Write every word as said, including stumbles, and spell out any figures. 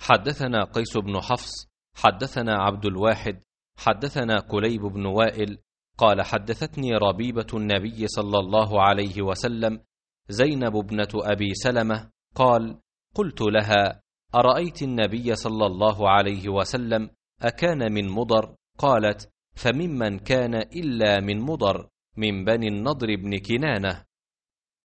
حدثنا قيس بن حفص حدثنا عبد الواحد حدثنا كليب بن وائل قال حدثتني ربيبة النبي صلى الله عليه وسلم زينب ابنة أبي سلمة قال قلت لها أرأيت النبي صلى الله عليه وسلم أكان من مضر؟ قالت فممن كان إلا من مضر من بني النضر بن كنانة.